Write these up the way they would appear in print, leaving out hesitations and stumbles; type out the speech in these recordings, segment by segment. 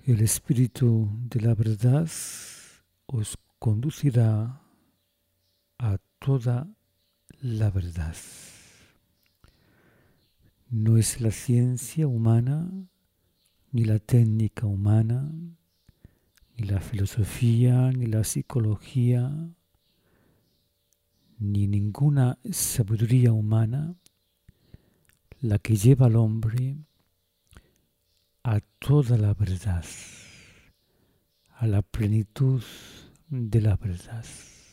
El Espíritu de la verdad os conducirá a toda la verdad. No es la ciencia humana, ni la técnica humana, ni la filosofía, ni la psicología, ni ninguna sabiduría humana la que lleva al hombre a toda la verdad, a la plenitud de la verdad.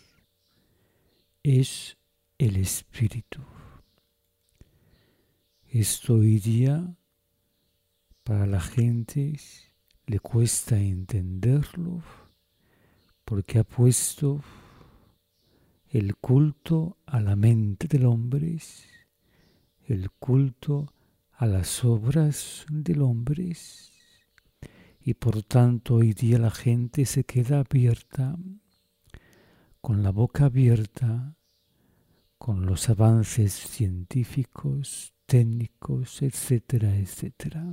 Es el Espíritu. Esto hoy día para la gente le cuesta entenderlo porque ha puesto el culto a la mente del hombre, el culto a las obras del hombre, y por tanto hoy día la gente se queda abierta, con la boca abierta, con los avances científicos, técnicos, etcétera, etcétera.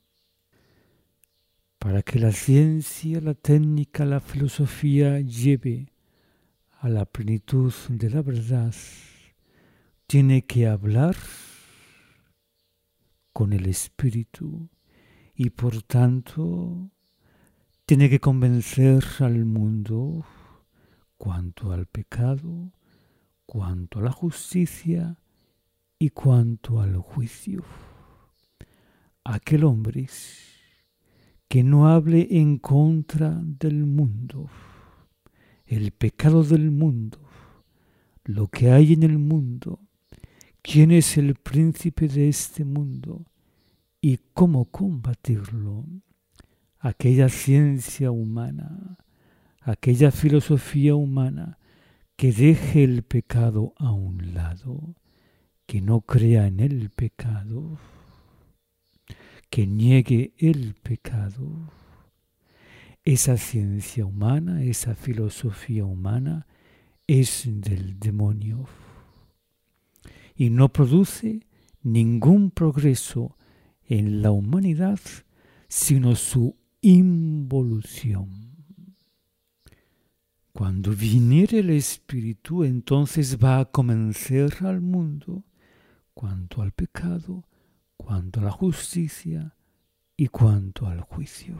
Para que la ciencia, la técnica, la filosofía lleve a la plenitud de la verdad, tiene que hablar con el Espíritu y por tanto tiene que convencer al mundo cuanto al pecado, cuanto a la justicia y cuanto al juicio. Aquel hombre que no hable en contra del mundo, el pecado del mundo, lo que hay en el mundo, quién es el príncipe de este mundo y cómo combatirlo. Aquella ciencia humana, aquella filosofía humana que deje el pecado a un lado, que no crea en el pecado, que niegue el pecado. Esa ciencia humana, esa filosofía humana es del demonio y no produce ningún progreso en la humanidad, sino su involución. Cuando viniere el Espíritu, entonces va a convencer al mundo cuanto al pecado, cuanto a la justicia y cuanto al juicio.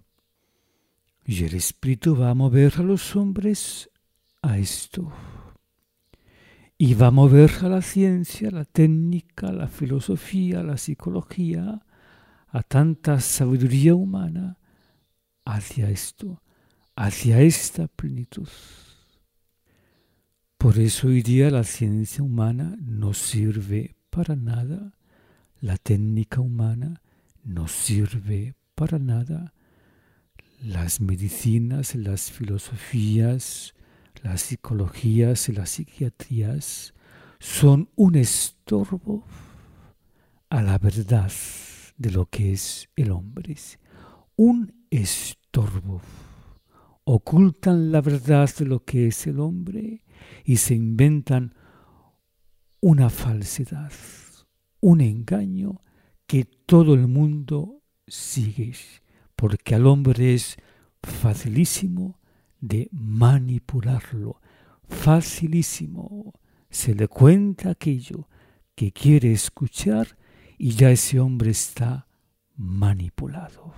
Y el Espíritu va a mover a los hombres a esto. Y va a mover a la ciencia, la técnica, la filosofía, la psicología, a tanta sabiduría humana hacia esto, hacia esta plenitud. Por eso hoy día la ciencia humana no sirve para nada, la técnica humana no sirve para nada, las medicinas, las filosofías, las psicologías y las psiquiatrías son un estorbo a la verdad de lo que es el hombre. Un estorbo. Ocultan la verdad de lo que es el hombre y se inventan una falsedad, un engaño que todo el mundo sigue, porque al hombre es facilísimo de manipularlo, facilísimo. Se le cuenta aquello que quiere escuchar y ya ese hombre está manipulado.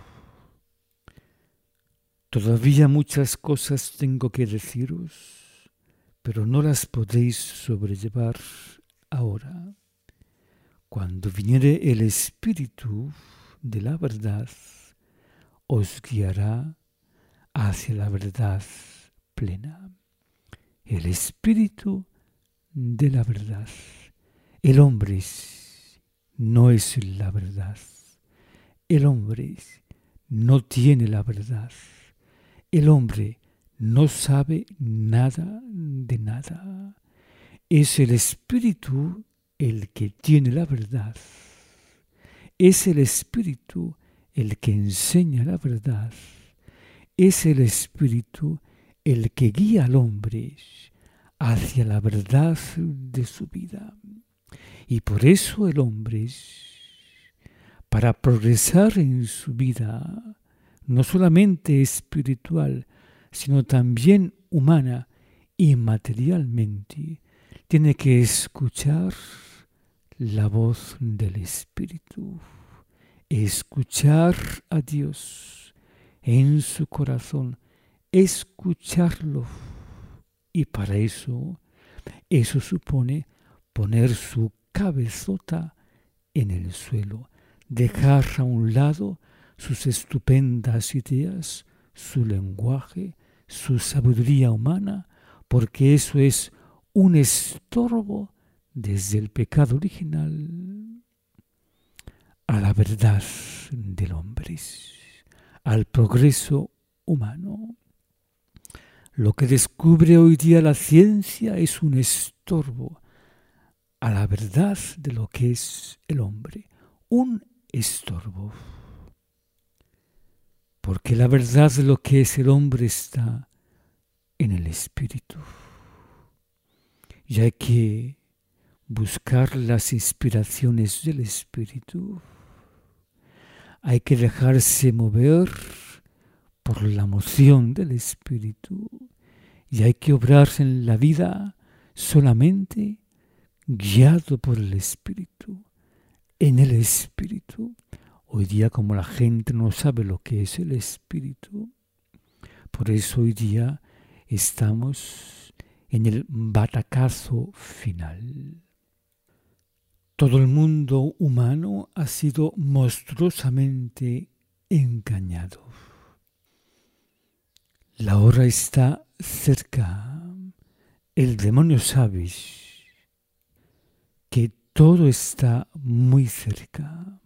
Todavía muchas cosas tengo que deciros, pero no las podéis sobrellevar ahora. Cuando viniere el Espíritu de la verdad, os guiará hacia la verdad plena. El Espíritu de la verdad. El hombre no es la verdad. El hombre no tiene la verdad. El hombre no sabe nada de nada. Es el Espíritu el que tiene la verdad. Es el Espíritu el que enseña la verdad. Es el Espíritu el que guía al hombre hacia la verdad de su vida. Y por eso el hombre, para progresar en su vida, no solamente espiritual, sino también humana y materialmente, tiene que escuchar la voz del Espíritu, escuchar a Dios en su corazón, escucharlo. Y para eso supone poner su cabezota en el suelo, dejar a un lado sus estupendas ideas, su lenguaje, su sabiduría humana, porque eso es un estorbo desde el pecado original a la verdad del hombre, al progreso humano. Lo que descubre hoy día la ciencia es un estorbo a la verdad de lo que es el hombre, un estorbo. Porque la verdad de lo que es el hombre está en el Espíritu. Y hay que buscar las inspiraciones del Espíritu. Hay que dejarse mover por la moción del Espíritu. Y hay que obrar en la vida solamente guiado por el Espíritu, en el Espíritu. Hoy día, como la gente no sabe lo que es el Espíritu, por eso hoy día estamos en el batacazo final. Todo el mundo humano ha sido monstruosamente engañado. La hora está cerca. El demonio sabe que todo está muy cerca.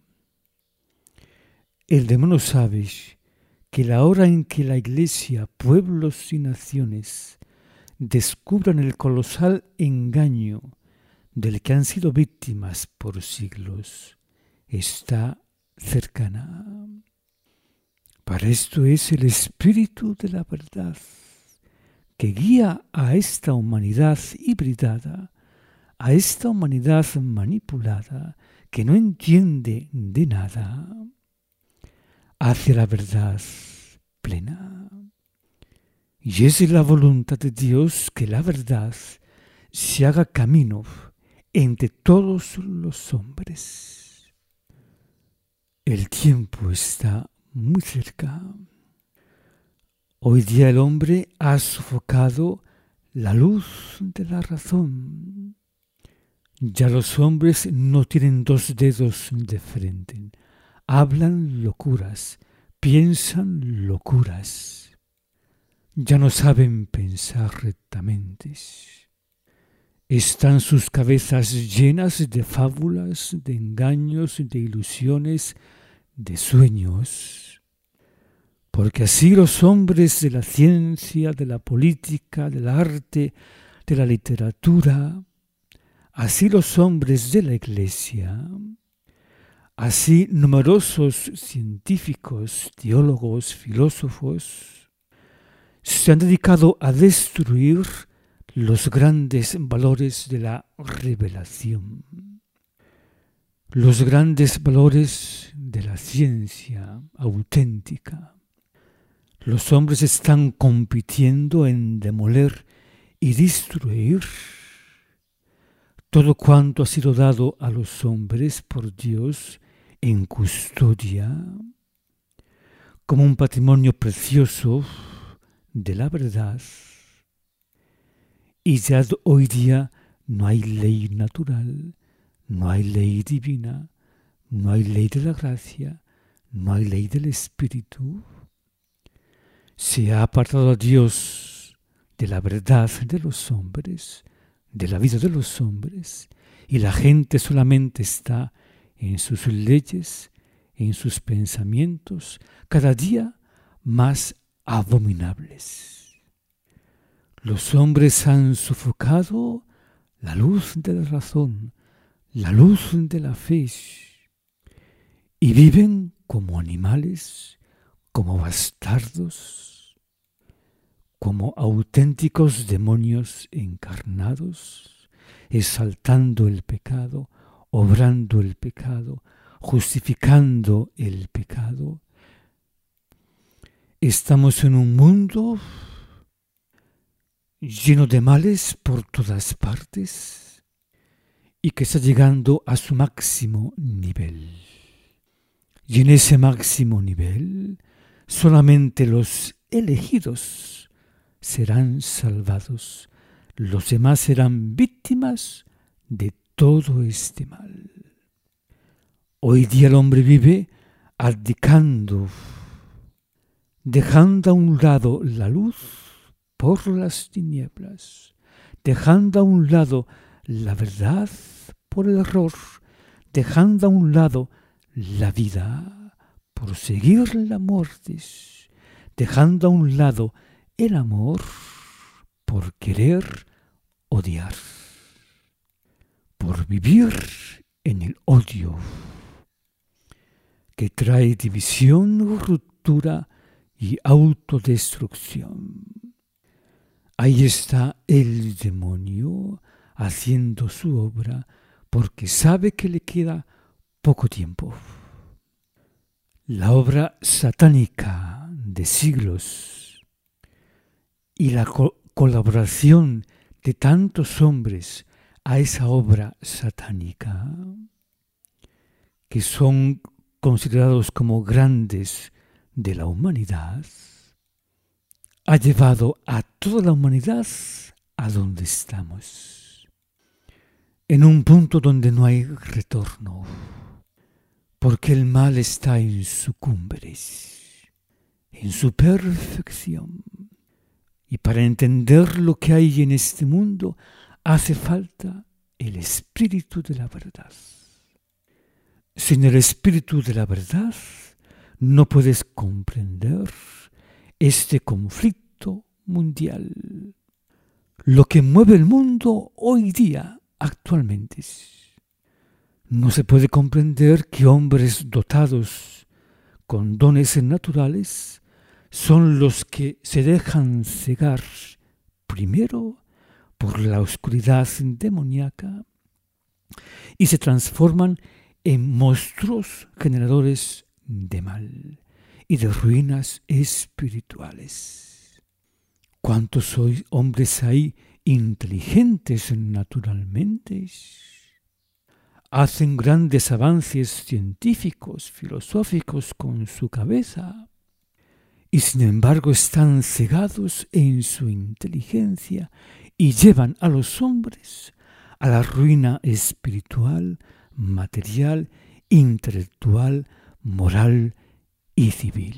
El demonio sabe que la hora en que la Iglesia, pueblos y naciones descubran el colosal engaño del que han sido víctimas por siglos, está cercana. Para esto es el Espíritu de la verdad que guía a esta humanidad hibridada, a esta humanidad manipulada, que no entiende de nada, hacia la verdad plena. Y es la voluntad de Dios que la verdad se haga camino entre todos los hombres. El tiempo está muy cerca. Hoy día el hombre ha sofocado la luz de la razón. Ya los hombres no tienen dos dedos de frente. Hablan locuras, piensan locuras. Ya no saben pensar rectamente. Están sus cabezas llenas de fábulas, de engaños, de ilusiones, de sueños. Porque así los hombres de la ciencia, de la política, del arte, de la literatura, así los hombres de la Iglesia, así numerosos científicos, teólogos, filósofos, se han dedicado a destruir los grandes valores de la revelación, los grandes valores de la ciencia auténtica. Los hombres están compitiendo en demoler y destruir todo cuanto ha sido dado a los hombres por Dios en custodia, como un patrimonio precioso de la verdad. Y ya hoy día no hay ley natural, no hay ley divina, no hay ley de la gracia, no hay ley del Espíritu. Se ha apartado a Dios de la verdad de los hombres, de la vida de los hombres, y la gente solamente está en sus leyes, en sus pensamientos, cada día más abominables. Los hombres han sofocado la luz de la razón, la luz de la fe, y viven como animales, como bastardos, como auténticos demonios encarnados, exaltando el pecado, obrando el pecado, justificando el pecado, Estamos en un mundo lleno de males por todas partes y que está llegando a su máximo nivel. Y en ese máximo nivel, solamente los elegidos serán salvados. Los demás serán víctimas de todo este mal. Hoy día el hombre vive abdicando, dejando a un lado la luz por las tinieblas, dejando a un lado la verdad por el error, dejando a un lado la vida por seguir la muerte, dejando a un lado el amor por querer odiar, por vivir en el odio, que trae división, ruptura y autodestrucción. Ahí está el demonio haciendo su obra porque sabe que le queda poco tiempo. La obra satánica de siglos y la colaboración de tantos hombres a esa obra satánica, que son considerados como grandes de la humanidad, ha llevado a toda la humanidad a donde estamos, en un punto donde no hay retorno, porque el mal está en su cumbre, en su perfección. Y para entender lo que hay en este mundo, hace falta el espíritu de la verdad. Sin el espíritu de la verdad, no puedes comprender este conflicto mundial. Lo que mueve el mundo hoy día, actualmente, no se puede comprender que hombres dotados con dones naturales son los que se dejan cegar primero por la oscuridad demoníaca y se transforman en monstruos generadores de mal y de ruinas espirituales. ¿Cuántos sois hombres hay inteligentes naturalmente? Hacen grandes avances científicos, filosóficos con su cabeza y sin embargo están cegados en su inteligencia y llevan a los hombres a la ruina espiritual, material, intelectual, moral y civil.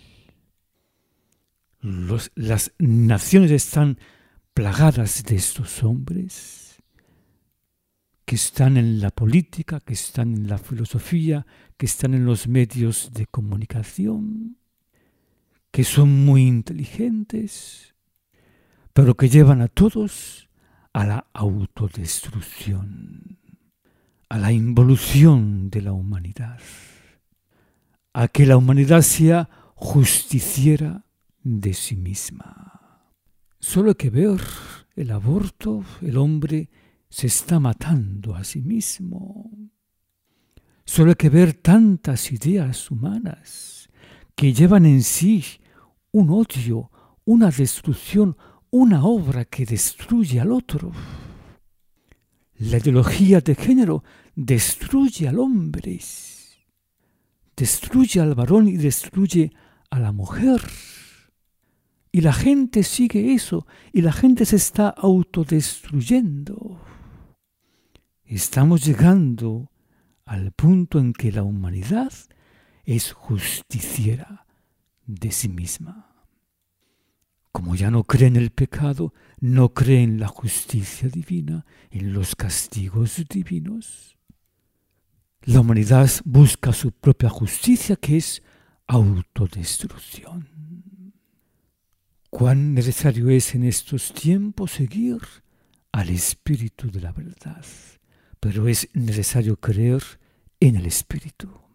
Las naciones están plagadas de estos hombres que están en la política, que están en la filosofía, que están en los medios de comunicación, que son muy inteligentes, pero que llevan a todos a la autodestrucción, a la involución de la humanidad, a que la humanidad sea justiciera de sí misma. Solo hay que ver el aborto, el hombre se está matando a sí mismo. Solo hay que ver tantas ideas humanas que llevan en sí un odio, una destrucción, una obra que destruye al otro. La ideología de género destruye al hombre, destruye al varón y destruye a la mujer. Y la gente sigue eso, y la gente se está autodestruyendo. Estamos llegando al punto en que la humanidad es justiciera de sí misma. Como ya no cree en el pecado, no cree en la justicia divina, en los castigos divinos. La humanidad busca su propia justicia, que es autodestrucción. Cuán necesario es en estos tiempos seguir al Espíritu de la verdad, pero es necesario creer en el Espíritu.